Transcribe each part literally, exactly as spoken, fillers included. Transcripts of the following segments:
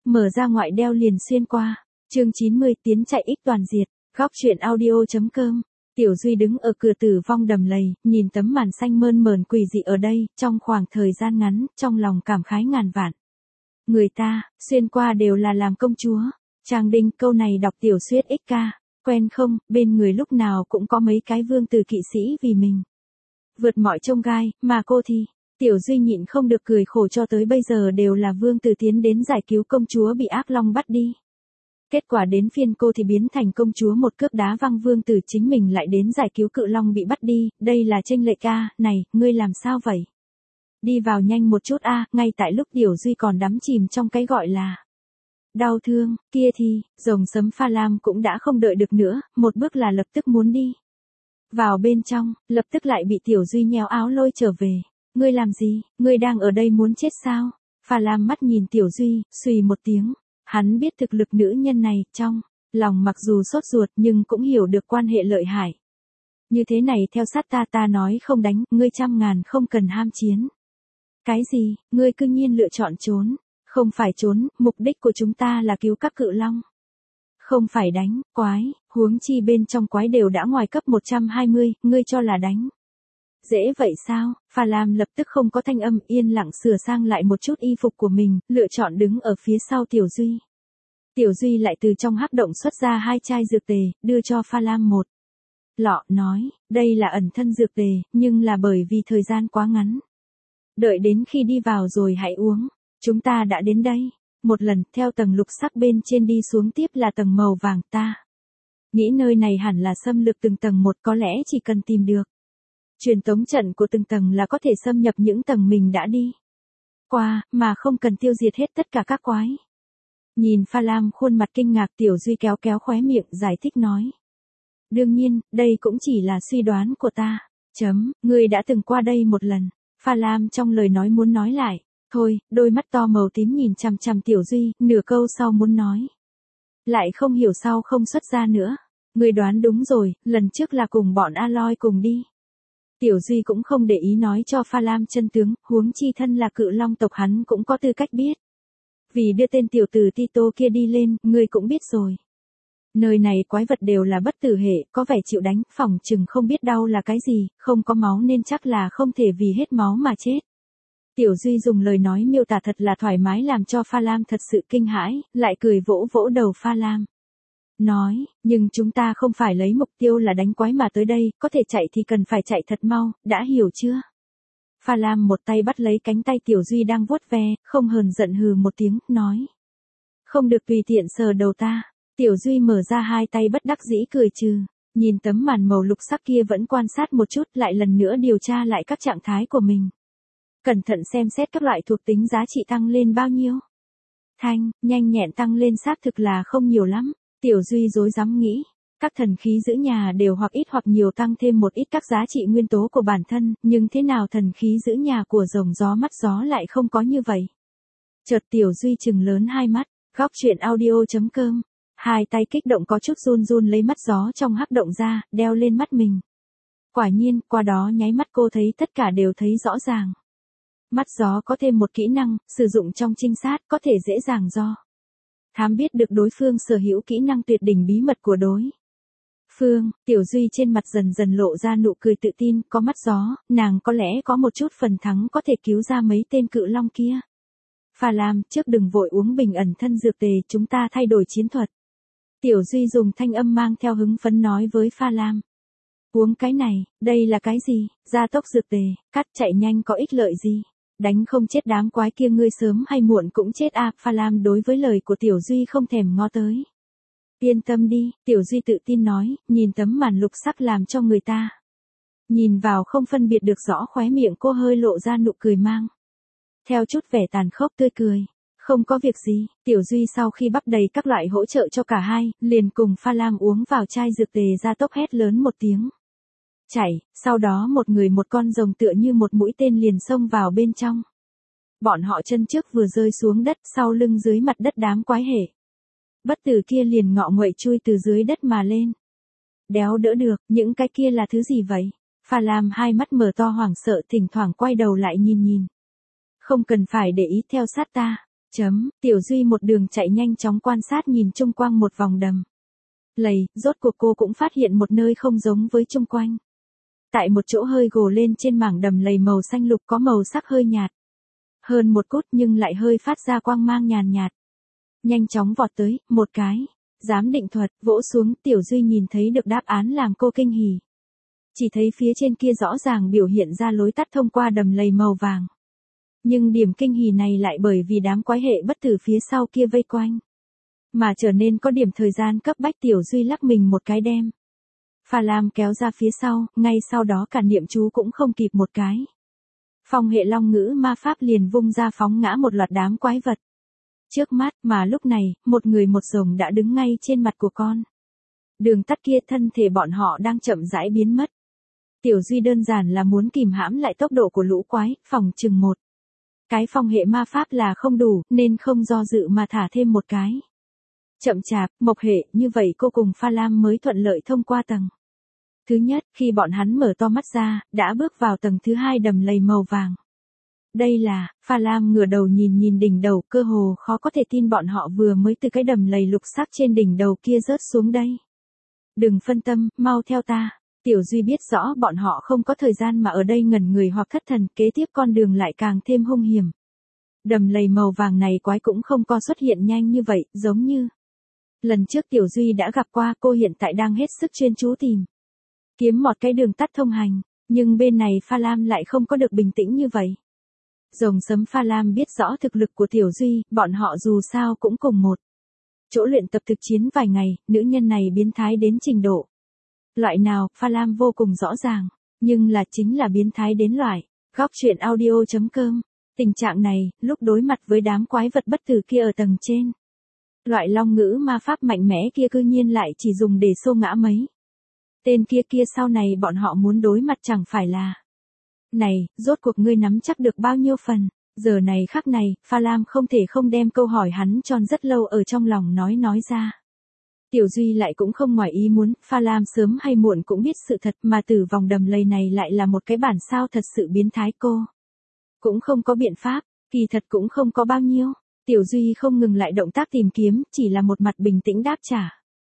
mở ra ngoại đeo liền xuyên qua. Chương chín mươi tiến chạy ích toàn diệt, góc truyện audio.com. Tiểu Duy đứng ở cửa tử vong đầm lầy, nhìn tấm màn xanh mơn mởn quỷ dị ở đây, trong khoảng thời gian ngắn, trong lòng cảm khái ngàn vạn. Người ta, xuyên qua đều là làm công chúa. Trang Đinh, câu này đọc tiểu suyết ích ca, quen không, bên người lúc nào cũng có mấy cái vương tử kỵ sĩ vì mình. Vượt mọi chông gai, mà cô thì, Tiểu Duy nhịn không được cười khổ, cho tới bây giờ đều là vương tử tiến đến giải cứu công chúa bị ác long bắt đi. Kết quả đến phiên cô thì biến thành công chúa một cước đá văng vương tử, chính mình lại đến giải cứu cự long bị bắt đi, đây là chênh lệch a, này, ngươi làm sao vậy? Đi vào nhanh một chút a, ngay tại lúc Tiểu Duy còn đắm chìm trong cái gọi là đau thương, kia thì, rồng sấm Pha Lam cũng đã không đợi được nữa, một bước là lập tức muốn đi vào bên trong, lập tức lại bị Tiểu Duy nhéo áo lôi trở về. Ngươi làm gì, ngươi đang ở đây muốn chết sao? Pha Lam mắt nhìn Tiểu Duy, xùy một tiếng. Hắn biết thực lực nữ nhân này, trong lòng mặc dù sốt ruột nhưng cũng hiểu được quan hệ lợi hại. Như thế này theo sát ta, ta nói không đánh, ngươi trăm ngàn không cần ham chiến. Cái gì, ngươi cư nhiên lựa chọn trốn? Không phải trốn, mục đích của chúng ta là cứu các cự long. Không phải đánh, quái, huống chi bên trong quái đều đã ngoài cấp một trăm hai mươi, ngươi cho là đánh. Dễ vậy sao? Pha Lam lập tức không có thanh âm, yên lặng sửa sang lại một chút y phục của mình, lựa chọn đứng ở phía sau Tiểu Duy. Tiểu Duy lại từ trong hắc động xuất ra hai chai dược tề, đưa cho Pha Lam một lọ, nói, đây là ẩn thân dược tề, nhưng là bởi vì thời gian quá ngắn. Đợi đến khi đi vào rồi hãy uống. Chúng ta đã đến đây. Một lần, theo tầng lục sắc bên trên đi xuống tiếp là tầng màu vàng, ta nghĩ nơi này hẳn là xâm lược từng tầng một, có lẽ chỉ cần tìm được truyền tống trận của từng tầng là có thể xâm nhập những tầng mình đã đi qua, mà không cần tiêu diệt hết tất cả các quái. Nhìn Pha Lam khuôn mặt kinh ngạc, Tiểu Duy kéo kéo khóe miệng, giải thích nói. Đương nhiên, đây cũng chỉ là suy đoán của ta. Chấm, ngươi đã từng qua đây một lần. Pha Lam trong lời nói muốn nói lại. Thôi, đôi mắt to màu tím nhìn chằm chằm Tiểu Duy, nửa câu sau muốn nói. Lại không hiểu sao không xuất ra nữa. Ngươi đoán đúng rồi, lần trước là cùng bọn Aloy cùng đi. Tiểu Duy cũng không để ý nói cho Pha Lam chân tướng, huống chi thân là cự long tộc hắn cũng có tư cách biết. Vì đưa tên tiểu tử Tito kia đi lên, ngươi cũng biết rồi. Nơi này quái vật đều là bất tử hệ, có vẻ chịu đánh, phỏng chừng không biết đau là cái gì, không có máu nên chắc là không thể vì hết máu mà chết. Tiểu Duy dùng lời nói miêu tả thật là thoải mái làm cho Pha Lam thật sự kinh hãi, lại cười vỗ vỗ đầu Pha Lam. Nói, nhưng chúng ta không phải lấy mục tiêu là đánh quái mà tới đây, có thể chạy thì cần phải chạy thật mau, đã hiểu chưa? Pha Lam một tay bắt lấy cánh tay Tiểu Duy đang vuốt ve, không hờn giận hừ một tiếng, nói. Không được tùy tiện sờ đầu ta. Tiểu Duy mở ra hai tay bất đắc dĩ cười trừ, nhìn tấm màn màu lục sắc kia vẫn quan sát một chút, lại lần nữa điều tra lại các trạng thái của mình. Cẩn thận xem xét các loại thuộc tính giá trị tăng lên bao nhiêu. Thanh, nhanh nhẹn tăng lên xác thực là không nhiều lắm. Tiểu Duy rối rắm nghĩ, các thần khí giữ nhà đều hoặc ít hoặc nhiều tăng thêm một ít các giá trị nguyên tố của bản thân, nhưng thế nào thần khí giữ nhà của rồng gió mắt gió lại không có như vậy. Chợt Tiểu Duy trừng lớn hai mắt, góc truyện audio.com, hai tay kích động có chút run run lấy mắt gió trong hắc động ra, đeo lên mắt mình. Quả nhiên, qua đó nháy mắt cô thấy tất cả đều thấy rõ ràng. Mắt gió có thêm một kỹ năng, sử dụng trong trinh sát, có thể dễ dàng do thám biết được đối phương sở hữu kỹ năng tuyệt đỉnh bí mật của đối phương. Tiểu Duy trên mặt dần dần lộ ra nụ cười tự tin, có mắt gió, nàng có lẽ có một chút phần thắng có thể cứu ra mấy tên cự long kia. Pha Lam, trước đừng vội uống bình ẩn thân dược tề, chúng ta thay đổi chiến thuật. Tiểu Duy dùng thanh âm mang theo hứng phấn nói với Pha Lam. Uống cái này, đây là cái gì? Gia tốc dược tề, cắt chạy nhanh có ích lợi gì? Đánh không chết đám quái kia ngươi sớm hay muộn cũng chết à. Pha Lam đối với lời của Tiểu Duy không thèm ngó tới. Yên tâm đi, Tiểu Duy tự tin nói, nhìn tấm màn lục sắc làm cho người ta nhìn vào không phân biệt được rõ, khóe miệng cô hơi lộ ra nụ cười mang theo chút vẻ tàn khốc tươi cười. Không có việc gì. Tiểu Duy sau khi bắp đầy các loại hỗ trợ cho cả hai, liền cùng Pha Lam uống vào chai dược tề ra tốc hét lớn một tiếng. Chảy, sau đó một người một con rồng tựa như một mũi tên liền xông vào bên trong. Bọn họ chân trước vừa rơi xuống đất, sau lưng dưới mặt đất đám quái hệ bất tử kia liền ngọ nguậy chui từ dưới đất mà lên. Đéo đỡ được, những cái kia là thứ gì vậy? Pha Lam hai mắt mở to hoảng sợ, thỉnh thoảng quay đầu lại nhìn nhìn. Không cần phải để ý, theo sát ta. Chấm, Tiểu Duy một đường chạy nhanh chóng quan sát nhìn chung quanh một vòng đầm lầy, rốt cuộc cô cũng phát hiện một nơi không giống với chung quanh. Tại một chỗ hơi gồ lên trên mảng đầm lầy màu xanh lục có màu sắc hơi nhạt. Hơn một cút nhưng lại hơi phát ra quang mang nhàn nhạt. Nhanh chóng vọt tới, một cái. Giám định thuật, vỗ xuống, Tiểu Duy nhìn thấy được đáp án làm cô kinh hỉ. Chỉ thấy phía trên kia rõ ràng biểu hiện ra lối tắt thông qua đầm lầy màu vàng. Nhưng điểm kinh hỉ này lại bởi vì đám quái hệ bất tử phía sau kia vây quanh. Mà trở nên có điểm thời gian cấp bách. Tiểu Duy lắc mình một cái đem Pha Lam kéo ra phía sau, ngay sau đó cả niệm chú cũng không kịp một cái. Phong hệ long ngữ ma pháp liền vung ra phóng ngã một loạt đám quái vật. Trước mắt, mà lúc này, một người một rồng đã đứng ngay trên mặt của con đường tắt kia, thân thể bọn họ đang chậm rãi biến mất. Tiểu Duy đơn giản là muốn kìm hãm lại tốc độ của lũ quái, phòng chừng một cái phong hệ ma pháp là không đủ, nên không do dự mà thả thêm một cái. Chậm chạp, mộc hệ, như vậy cô cùng Pha Lam mới thuận lợi thông qua tầng thứ nhất. Khi bọn hắn mở to mắt ra, đã bước vào tầng thứ hai đầm lầy màu vàng. Đây là, Pha Lam ngửa đầu nhìn nhìn đỉnh đầu, cơ hồ khó có thể tin bọn họ vừa mới từ cái đầm lầy lục sắc trên đỉnh đầu kia rớt xuống đây. Đừng phân tâm, mau theo ta. Tiểu Duy biết rõ bọn họ không có thời gian mà ở đây ngẩn người hoặc thất thần, kế tiếp con đường lại càng thêm hung hiểm. Đầm lầy màu vàng này quái cũng không có xuất hiện nhanh như vậy, giống như lần trước Tiểu Duy đã gặp qua. Cô hiện tại đang hết sức chuyên chú tìm kiếm một cái đường tắt thông hành, nhưng bên này Pha Lam lại không có được bình tĩnh như vậy. Rồng sấm Pha Lam biết rõ thực lực của Tiểu Duy, bọn họ dù sao cũng cùng một chỗ luyện tập thực chiến vài ngày, nữ nhân này biến thái đến trình độ loại nào, Pha Lam vô cùng rõ ràng, nhưng là chính là biến thái đến loại. Góc truyện audio chấm com. Tình trạng này, lúc đối mặt với đám quái vật bất tử kia ở tầng trên, loại long ngữ ma pháp mạnh mẽ kia cư nhiên lại chỉ dùng để xô ngã mấy tên kia kia sau này bọn họ muốn đối mặt chẳng phải là. Này, rốt cuộc ngươi nắm chắc được bao nhiêu phần? Giờ này khắc này, Pha Lam không thể không đem câu hỏi hắn tròn rất lâu ở trong lòng nói nói ra. Tiểu Duy lại cũng không ngoài ý muốn, Pha Lam sớm hay muộn cũng biết sự thật, mà từ vòng đầm lầy này lại là một cái bản sao thật sự biến thái. Cô cũng không có biện pháp, kỳ thật cũng không có bao nhiêu. Tiểu Duy không ngừng lại động tác tìm kiếm, chỉ là một mặt bình tĩnh đáp trả.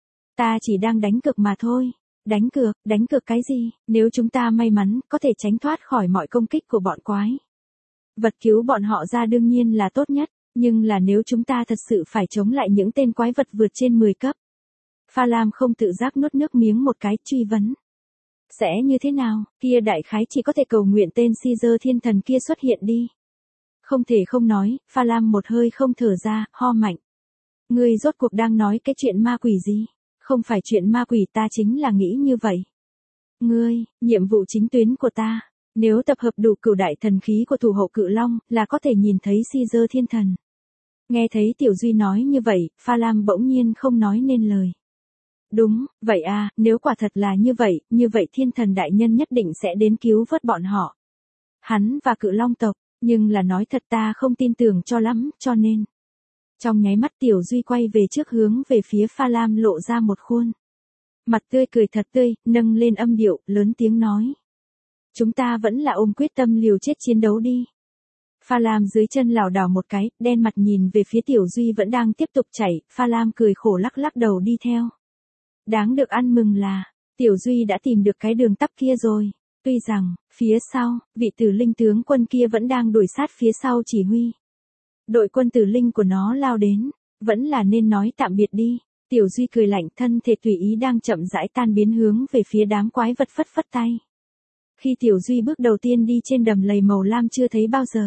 Ta chỉ đang đánh cược mà thôi. Đánh cược, đánh cược cái gì? Nếu chúng ta may mắn, có thể tránh thoát khỏi mọi công kích của bọn quái vật, cứu bọn họ ra đương nhiên là tốt nhất, nhưng là nếu chúng ta thật sự phải chống lại những tên quái vật vượt trên mười cấp. Pha Lam không tự giác nuốt nước miếng một cái, truy vấn. Sẽ như thế nào? Kia đại khái chỉ có thể cầu nguyện tên Caesar thiên thần kia xuất hiện đi. Không thể không nói, Pha Lam một hơi không thở ra, ho mạnh. Ngươi rốt cuộc đang nói cái chuyện ma quỷ gì? Không phải chuyện ma quỷ, ta chính là nghĩ như vậy. Ngươi, nhiệm vụ chính tuyến của ta, nếu tập hợp đủ cửu đại thần khí của thủ hộ cự long, là có thể nhìn thấy Caesar thiên thần. Nghe thấy Tiểu Duy nói như vậy, Pha Lam bỗng nhiên không nói nên lời. Đúng, vậy à, nếu quả thật là như vậy, như vậy thiên thần đại nhân nhất định sẽ đến cứu vớt bọn họ. Hắn và cự long tộc, nhưng là nói thật ta không tin tưởng cho lắm, cho nên. Trong nháy mắt Tiểu Duy quay về trước hướng về phía Pha Lam lộ ra một khuôn mặt tươi cười thật tươi, nâng lên âm điệu, lớn tiếng nói. Chúng ta vẫn là ôm quyết tâm liều chết chiến đấu đi. Pha Lam dưới chân lảo đảo một cái, đen mặt nhìn về phía Tiểu Duy vẫn đang tiếp tục chảy, Pha Lam cười khổ lắc lắc đầu đi theo. Đáng được ăn mừng là, Tiểu Duy đã tìm được cái đường tắt kia rồi. Tuy rằng, phía sau, vị tử linh tướng quân kia vẫn đang đuổi sát phía sau chỉ huy. Đội quân tử linh của nó lao đến, vẫn là nên nói tạm biệt đi. Tiểu Duy cười lạnh, thân thể tùy ý đang chậm rãi tan biến hướng về phía đám quái vật, phất phất tay. Khi Tiểu Duy bước đầu tiên đi trên đầm lầy màu lam chưa thấy bao giờ.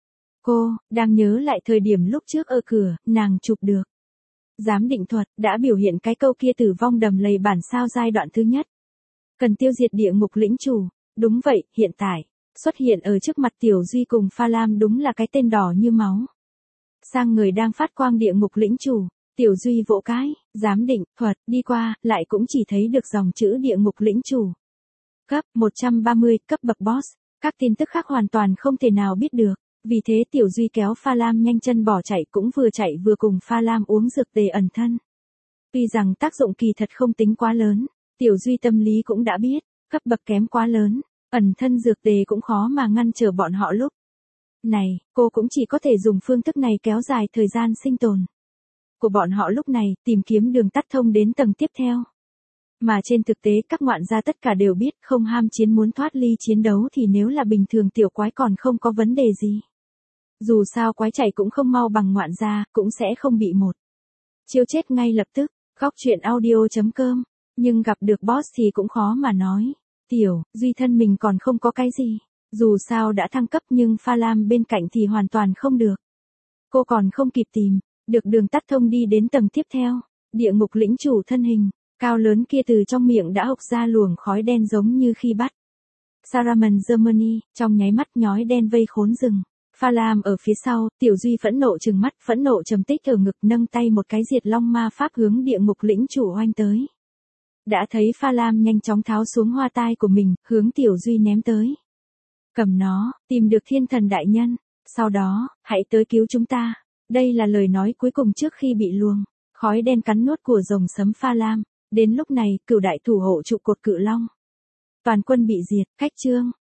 Cô, đang nhớ lại thời điểm lúc trước ở cửa, nàng chụp được. Giám định thuật, đã biểu hiện cái câu kia tử vong đầm lầy bản sao giai đoạn thứ nhất. Cần tiêu diệt địa ngục lĩnh chủ. Đúng vậy, hiện tại, xuất hiện ở trước mặt Tiểu Duy cùng Pha Lam đúng là cái tên đỏ như máu. Sang người đang phát quang địa ngục lĩnh chủ. Tiểu Duy vỗ cái, giám định, thuật, đi qua, lại cũng chỉ thấy được dòng chữ địa ngục lĩnh chủ. Cấp, một trăm ba mươi, cấp bậc boss. Các tin tức khác hoàn toàn không thể nào biết được. Vì thế Tiểu Duy kéo Pha Lam nhanh chân bỏ chạy, cũng vừa chạy vừa cùng Pha Lam uống dược tề ẩn thân. Tuy rằng tác dụng kỳ thật không tính quá lớn, Tiểu Duy tâm lý cũng đã biết, cấp bậc kém quá lớn, ẩn thân dược tề cũng khó mà ngăn trở bọn họ lúc Này, cô cũng chỉ có thể dùng phương thức này kéo dài thời gian sinh tồn của bọn họ lúc này, tìm kiếm đường tắt thông đến tầng tiếp theo. Mà trên thực tế các ngoạn gia tất cả đều biết không ham chiến muốn thoát ly chiến đấu thì nếu là bình thường tiểu quái còn không có vấn đề gì. Dù sao quái chạy cũng không mau bằng ngoạn gia, cũng sẽ không bị một chiêu chết ngay lập tức. Góc truyện audio chấm com. Nhưng gặp được boss thì cũng khó mà nói. Tiểu Duy thân mình còn không có cái gì. Dù sao đã thăng cấp nhưng Pha Lam bên cạnh thì hoàn toàn không được. Cô còn không kịp tìm được đường tắt thông đi đến tầng tiếp theo. Địa ngục lĩnh chủ thân hình cao lớn kia từ trong miệng đã hộc ra luồng khói đen giống như khi bắt Saruman Germany, trong nháy mắt nhói đen vây khốn rừng. Pha Lam ở phía sau, Tiểu Duy phẫn nộ trừng mắt, phẫn nộ trầm tích ở ngực, nâng tay một cái diệt long ma pháp hướng địa ngục lĩnh chủ oanh tới. Đã thấy Pha Lam nhanh chóng tháo xuống hoa tai của mình, hướng Tiểu Duy ném tới. Cầm nó, tìm được thiên thần đại nhân, sau đó, hãy tới cứu chúng ta. Đây là lời nói cuối cùng trước khi bị luồng khói đen cắn nuốt của rồng sấm Pha Lam. Đến lúc này, cửu đại thủ hộ trụ cột cự long toàn quân bị diệt. Khách chương.